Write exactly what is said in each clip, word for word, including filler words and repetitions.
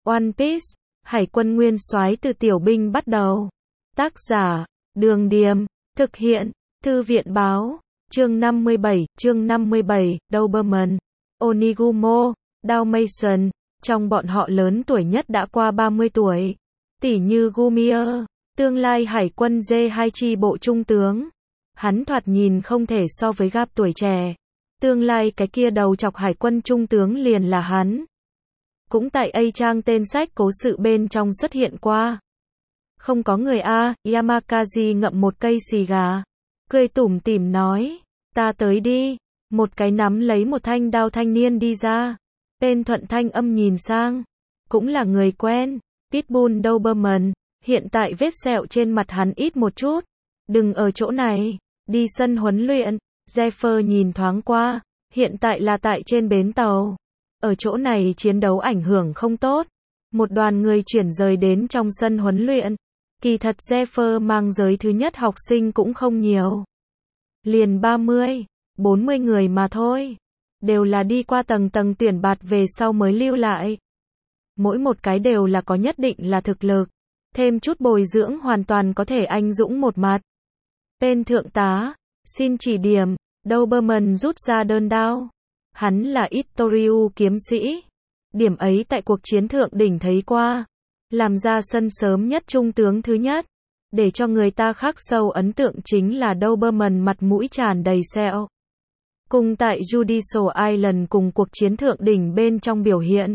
One Piece, Hải quân nguyên soái từ tiểu binh bắt đầu. Tác giả, Đường Điềm, thực hiện, Thư viện Báo, chương năm mươi bảy, chương năm mươi bảy, Doberman, Onigumo, Dalmatian, trong bọn họ lớn tuổi nhất đã qua ba mươi tuổi. Tỷ như Gumier, tương lai hải quân D hai chi bộ trung tướng. Hắn thoạt nhìn không thể so với Gap tuổi trẻ. Tương lai cái kia đầu chọc hải quân trung tướng liền là hắn. Cũng tại A trang tên sách cố sự bên trong xuất hiện qua. Không có người A, Yamakazi ngậm một cây xì gà. Cười tủm tỉm nói, ta tới đi. Một cái nắm lấy một thanh đao thanh niên đi ra. Tên thuận thanh âm nhìn sang. Cũng là người quen. Pitbull Doberman. Hiện tại vết sẹo trên mặt hắn ít một chút. Đừng ở chỗ này. Đi sân huấn luyện. Zephyr nhìn thoáng qua. Hiện tại là tại trên bến tàu. Ở chỗ này chiến đấu ảnh hưởng không tốt. Một đoàn người chuyển rời đến trong sân huấn luyện. Kỳ thật Zephyr mang giới thứ nhất học sinh cũng không nhiều. Liền ba mươi, bốn mươi người mà thôi. Đều là đi qua tầng tầng tuyển bạt về sau mới lưu lại. Mỗi một cái đều là có nhất định là thực lực. Thêm chút bồi dưỡng hoàn toàn có thể anh dũng một mặt. Bên thượng tá, xin chỉ điểm. Doberman rút ra đơn đao. Hắn là Itoriu kiếm sĩ. Điểm ấy tại cuộc chiến thượng đỉnh thấy qua. Làm ra sân sớm nhất trung tướng thứ nhất. Để cho người ta khắc sâu ấn tượng chính là Doberman mặt mũi tràn đầy sẹo. Cùng tại Judicial Island cùng cuộc chiến thượng đỉnh bên trong biểu hiện.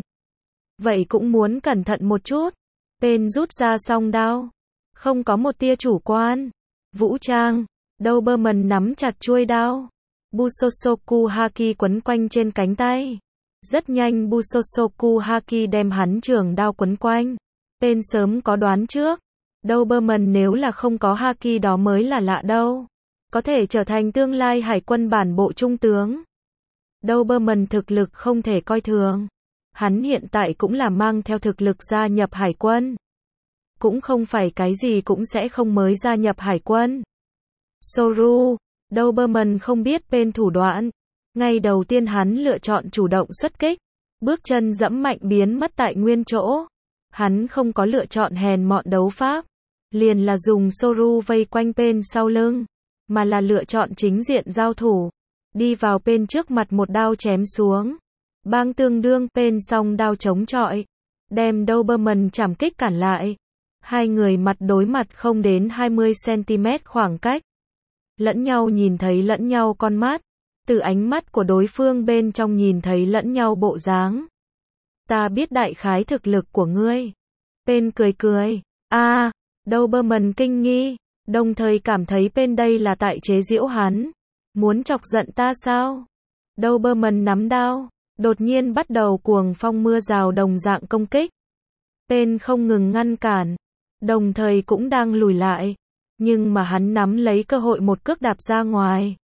Vậy cũng muốn cẩn thận một chút. Pen rút ra song đao. Không có một tia chủ quan. Vũ trang. Doberman nắm chặt chuôi đao. Busosoku Haki quấn quanh trên cánh tay. Rất nhanh Busosoku Haki đem hắn trường đao quấn quanh. Pen sớm có đoán trước. Doberman nếu là không có Haki đó mới là lạ đâu. Có thể trở thành tương lai hải quân bản bộ trung tướng. Doberman thực lực không thể coi thường. Hắn hiện tại cũng là mang theo thực lực gia nhập hải quân. Cũng không phải cái gì cũng sẽ không mới gia nhập hải quân. Soru, Doberman không biết Pen thủ đoạn. Ngay đầu tiên hắn lựa chọn chủ động xuất kích. Bước chân dẫm mạnh biến mất tại nguyên chỗ. Hắn không có lựa chọn hèn mọn đấu pháp. Liền là dùng Soru vây quanh Pen sau lưng. Mà là lựa chọn chính diện giao thủ. Đi vào Pen trước mặt một đao chém xuống. Bang tương đương Pen song đao chống chọi. Đem Doberman chảm kích cản lại. Hai người mặt đối mặt không đến hai mươi xăng-ti-mét khoảng cách. Lẫn nhau nhìn thấy lẫn nhau con mắt. Từ ánh mắt của đối phương bên trong nhìn thấy lẫn nhau bộ dáng. Ta biết đại khái thực lực của ngươi. Pen cười cười. A, à, Doberman kinh nghi. Đồng thời cảm thấy Pen đây là tại chế giễu hắn. Muốn chọc giận ta sao? Doberman nắm đao. Đột nhiên bắt đầu cuồng phong mưa rào đồng dạng công kích. Pen không ngừng ngăn cản. Đồng thời cũng đang lùi lại. Nhưng mà hắn nắm lấy cơ hội một cước đạp ra ngoài.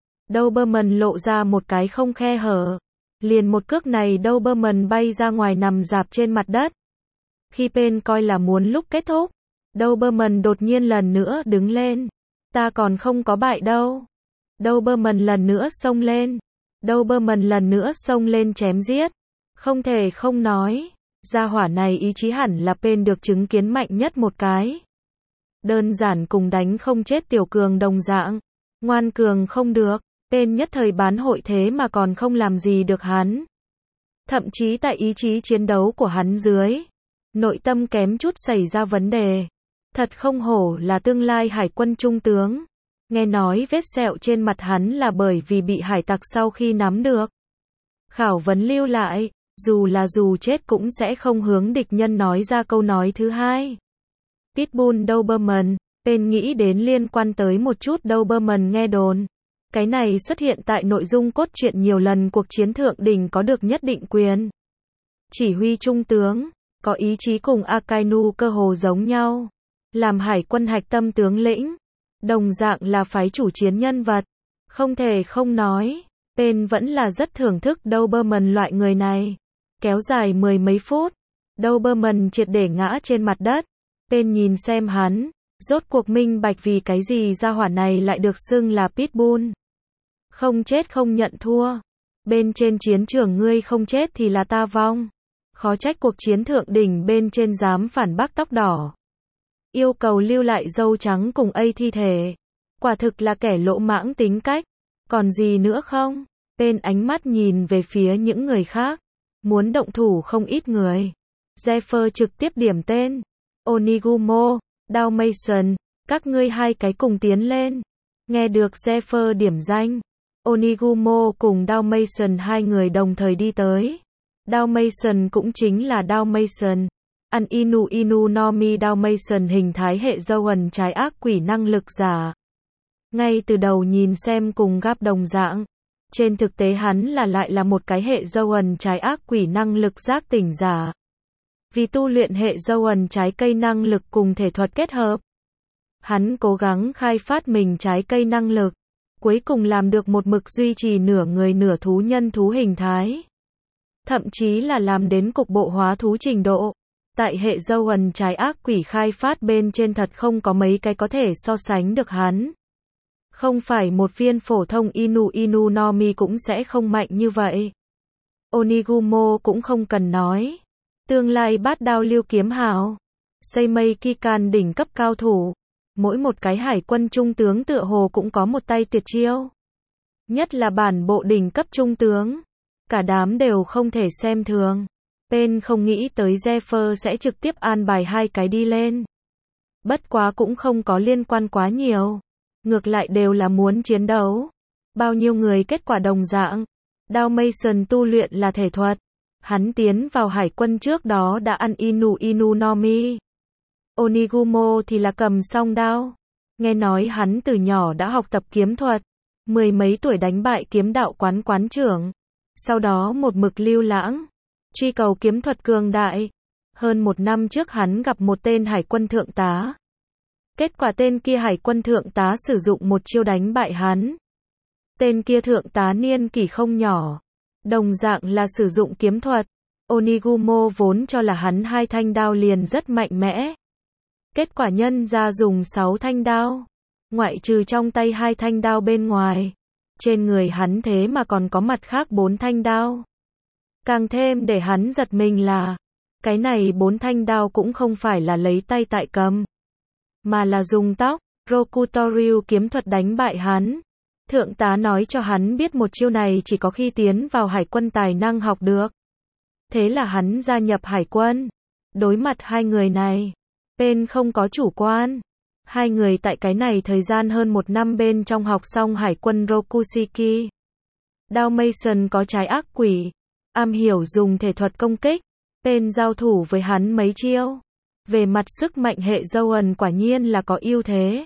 Doberman lộ ra một cái không khe hở. Liền một cước này Doberman bay ra ngoài nằm rạp trên mặt đất. Khi Pen coi là muốn lúc kết thúc. Doberman đột nhiên lần nữa đứng lên. Ta còn không có bại đâu. Doberman lần nữa xông lên. Doberman lần nữa xông lên chém giết. Không thể không nói. Gia hỏa này ý chí hẳn là Pen được chứng kiến mạnh nhất một cái. Đơn giản cùng đánh không chết tiểu cường đồng dạng. Ngoan cường không được. Pen nhất thời bán hội thế mà còn không làm gì được hắn. Thậm chí tại ý chí chiến đấu của hắn dưới. Nội tâm kém chút xảy ra vấn đề. Thật không hổ là tương lai hải quân trung tướng. Nghe nói vết sẹo trên mặt hắn là bởi vì bị hải tặc sau khi nắm được. Khảo vấn lưu lại. Dù là dù chết cũng sẽ không hướng địch nhân nói ra câu nói thứ hai. Pitbull Doberman. Pen nghĩ đến liên quan tới một chút Doberman nghe đồn. Cái này xuất hiện tại nội dung cốt truyện nhiều lần cuộc chiến thượng đỉnh có được nhất định quyền. Chỉ huy trung tướng. Có ý chí cùng Akainu cơ hồ giống nhau. Làm hải quân hạch tâm tướng lĩnh. Đồng dạng là phái chủ chiến nhân vật. Không thể không nói. Pen vẫn là rất thưởng thức Doberman loại người này. Kéo dài mười mấy phút. Doberman triệt để ngã trên mặt đất. Pen nhìn xem hắn. Rốt cuộc minh bạch vì cái gì gia hỏa này lại được xưng là Pitbull. Không chết không nhận thua. Bên trên chiến trường ngươi không chết thì là ta vong. Khó trách cuộc chiến thượng đỉnh bên trên dám phản bác tóc đỏ. Yêu cầu lưu lại dâu trắng cùng A thi thể. Quả thực là kẻ lỗ mãng tính cách. Còn gì nữa không? Bên ánh mắt nhìn về phía những người khác. Muốn động thủ không ít người. Zephyr trực tiếp điểm tên. Onigumo, Dalmatian, các ngươi hai cái cùng tiến lên. Nghe được Zephyr điểm danh. Onigumo cùng Dalmatian hai người đồng thời đi tới. Dalmatian cũng chính là Dalmatian. An Inu Inu no Mi Dalmatian hình thái hệ dâu ẩn trái ác quỷ năng lực giả. Ngay từ đầu nhìn xem cùng Gap đồng dạng. Trên thực tế hắn là lại là một cái hệ dâu ẩn trái ác quỷ năng lực giác tỉnh giả. Vì tu luyện hệ dâu ẩn trái cây năng lực cùng thể thuật kết hợp. Hắn cố gắng khai phát mình trái cây năng lực. Cuối cùng làm được một mực duy trì nửa người nửa thú nhân thú hình thái. Thậm chí là làm đến cục bộ hóa thú trình độ. Tại hệ dâu ẩn trái ác quỷ khai phát bên trên thật không có mấy cái có thể so sánh được hắn. Không phải một viên phổ thông Inu Inu no Mi cũng sẽ không mạnh như vậy. Onigumo cũng không cần nói. Tương lai bát đao lưu kiếm hào. Seimei Kikan đỉnh cấp cao thủ. Mỗi một cái hải quân trung tướng tựa hồ cũng có một tay tuyệt chiêu. Nhất là bản bộ đỉnh cấp trung tướng. Cả đám đều không thể xem thường. Pen không nghĩ tới Zephyr sẽ trực tiếp an bài hai cái đi lên. Bất quá cũng không có liên quan quá nhiều. Ngược lại đều là muốn chiến đấu. Bao nhiêu người kết quả đồng dạng. Dalmatian tu luyện là thể thuật. Hắn tiến vào hải quân trước đó đã ăn Inu Inu no Mi. Onigumo thì là cầm song đao. Nghe nói hắn từ nhỏ đã học tập kiếm thuật. Mười mấy tuổi đánh bại kiếm đạo quán quán trưởng. Sau đó một mực lưu lãng. Truy cầu kiếm thuật cường đại. Hơn một năm trước hắn gặp một tên hải quân thượng tá. Kết quả tên kia hải quân thượng tá sử dụng một chiêu đánh bại hắn. Tên kia thượng tá niên kỷ không nhỏ. Đồng dạng là sử dụng kiếm thuật. Onigumo vốn cho là hắn hai thanh đao liền rất mạnh mẽ. Kết quả nhân ra dùng sáu thanh đao. Ngoại trừ trong tay hai thanh đao bên ngoài. Trên người hắn thế mà còn có mặt khác bốn thanh đao. Càng thêm để hắn giật mình là. Cái này bốn thanh đao cũng không phải là lấy tay tại cầm. Mà là dùng tóc. Rokutoryu kiếm thuật đánh bại hắn. Thượng tá nói cho hắn biết một chiêu này chỉ có khi tiến vào hải quân tài năng học được. Thế là hắn gia nhập hải quân. Đối mặt hai người này. Pen không có chủ quan. Hai người tại cái này thời gian hơn một năm bên trong học xong hải quân Rokushiki. Dalmatian có trái ác quỷ. Am hiểu dùng thể thuật công kích. Pen giao thủ với hắn mấy chiêu. Về mặt sức mạnh hệ dâu ẩn quả nhiên là có ưu thế.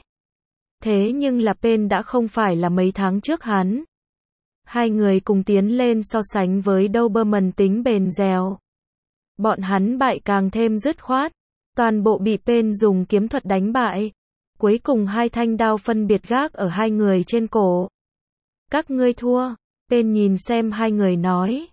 Thế nhưng là Pen đã không phải là mấy tháng trước hắn. Hai người cùng tiến lên so sánh với Doberman tính bền dẻo. Bọn hắn bại càng thêm dứt khoát. Toàn bộ bị Pen dùng kiếm thuật đánh bại. Cuối cùng hai thanh đao phân biệt gác ở hai người trên cổ. Các ngươi thua. Pen nhìn xem hai người nói.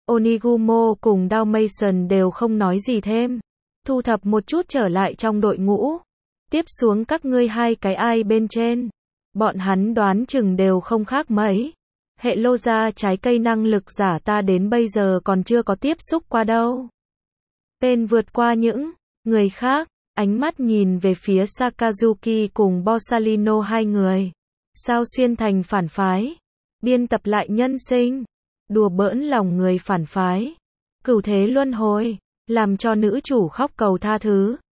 Onigumo cùng Dalmatian đều không nói gì thêm. Thu thập một chút trở lại trong đội ngũ. Tiếp xuống các ngươi hai cái ai bên trên. Bọn hắn đoán chừng đều không khác mấy. Hệ lô ra trái cây năng lực giả ta đến bây giờ còn chưa có tiếp xúc qua đâu. Pen vượt qua những người khác. Ánh mắt nhìn về phía Sakazuki cùng Borsalino hai người. Sao xuyên thành phản phái. Biên tập lại nhân sinh. Đùa bỡn lòng người phản phái. Cửu thế luân hồi. Làm cho nữ chủ khóc cầu tha thứ.